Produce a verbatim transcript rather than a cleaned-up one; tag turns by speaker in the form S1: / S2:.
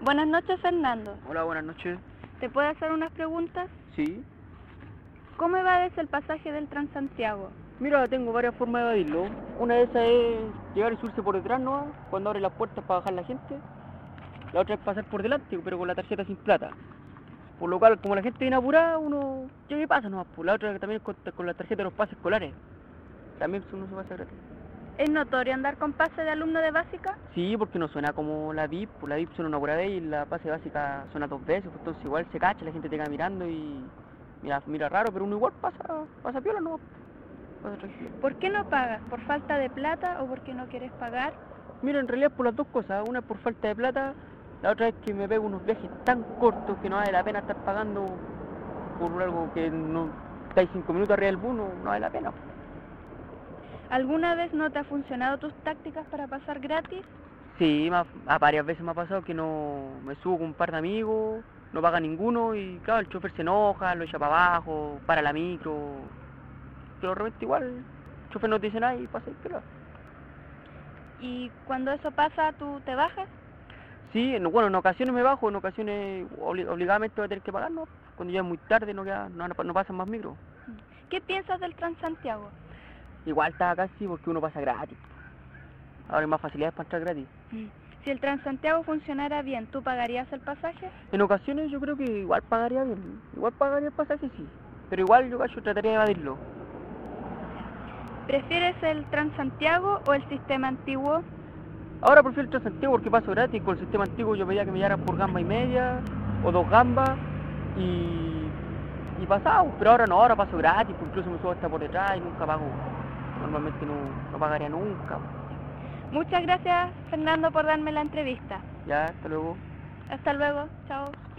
S1: Buenas noches, Fernando.
S2: Hola, buenas noches.
S1: ¿Te puedo hacer unas preguntas?
S2: Sí.
S1: ¿Cómo evades el pasaje del Transantiago?
S2: Mira, tengo varias formas de evadirlo. Una de esas es llegar y subirse por detrás, ¿no? Cuando abre las puertas para bajar la gente. La otra es pasar por delante, pero con la tarjeta sin plata. Por lo cual, como la gente viene apurada, uno llega y pasa, ¿no? Por la otra también con, con la tarjeta de los pases escolares. También uno se pasa gratis.
S1: ¿Es notorio andar con pase de alumno de básica?
S2: Sí, porque no suena como la V I P, pues la V I P suena una pura vez y la pase básica suena dos veces, pues entonces igual se cacha, la gente te queda mirando y mira, mira raro, pero uno igual pasa, pasa piola, ¿no? Pasa tranquilo.
S1: ¿Por qué no pagas? ¿Por falta de plata o porque no quieres pagar?
S2: Mira, en realidad por las dos cosas, una es por falta de plata, la otra es que me pego unos viajes tan cortos que no vale la pena estar pagando por algo que no estáis cinco minutos arriba del bus, no, no vale la pena.
S1: ¿Alguna vez no te ha funcionado tus tácticas para pasar gratis?
S2: Sí, me ha- a varias veces me ha pasado que no me subo con un par de amigos, no paga ninguno y claro, el chofer se enoja, lo echa para abajo, para la micro, pero de repente igual el chofer no te dice nada y pasa el pelo.
S1: ¿Y cuando eso pasa, tú te bajas?
S2: Sí, en- bueno, en ocasiones me bajo, en ocasiones obli- obligadamente voy a tener que pagar, ¿no? Cuando ya es muy tarde no, queda, no, no pasan más micros.
S1: ¿Qué piensas del Transantiago?
S2: Igual está casi porque uno pasa gratis. Ahora hay más facilidades para entrar gratis.
S1: Si el Transantiago funcionara bien, ¿tú pagarías el pasaje?
S2: En ocasiones yo creo que igual pagaría bien. Igual pagaría el pasaje, sí. Pero igual yo, yo trataría de evadirlo.
S1: ¿Prefieres el Transantiago o el sistema antiguo?
S2: Ahora prefiero el Transantiago porque paso gratis. Con el sistema antiguo yo veía que me llevaran por gamba y media o dos gambas y, y pasaba. Pero ahora no, ahora paso gratis. Pues incluso me subo hasta por detrás y nunca pago. Normalmente no, no pagaría nunca.
S1: Muchas gracias, Fernando, por darme la entrevista.
S2: Ya, hasta luego.
S1: Hasta luego. Chao.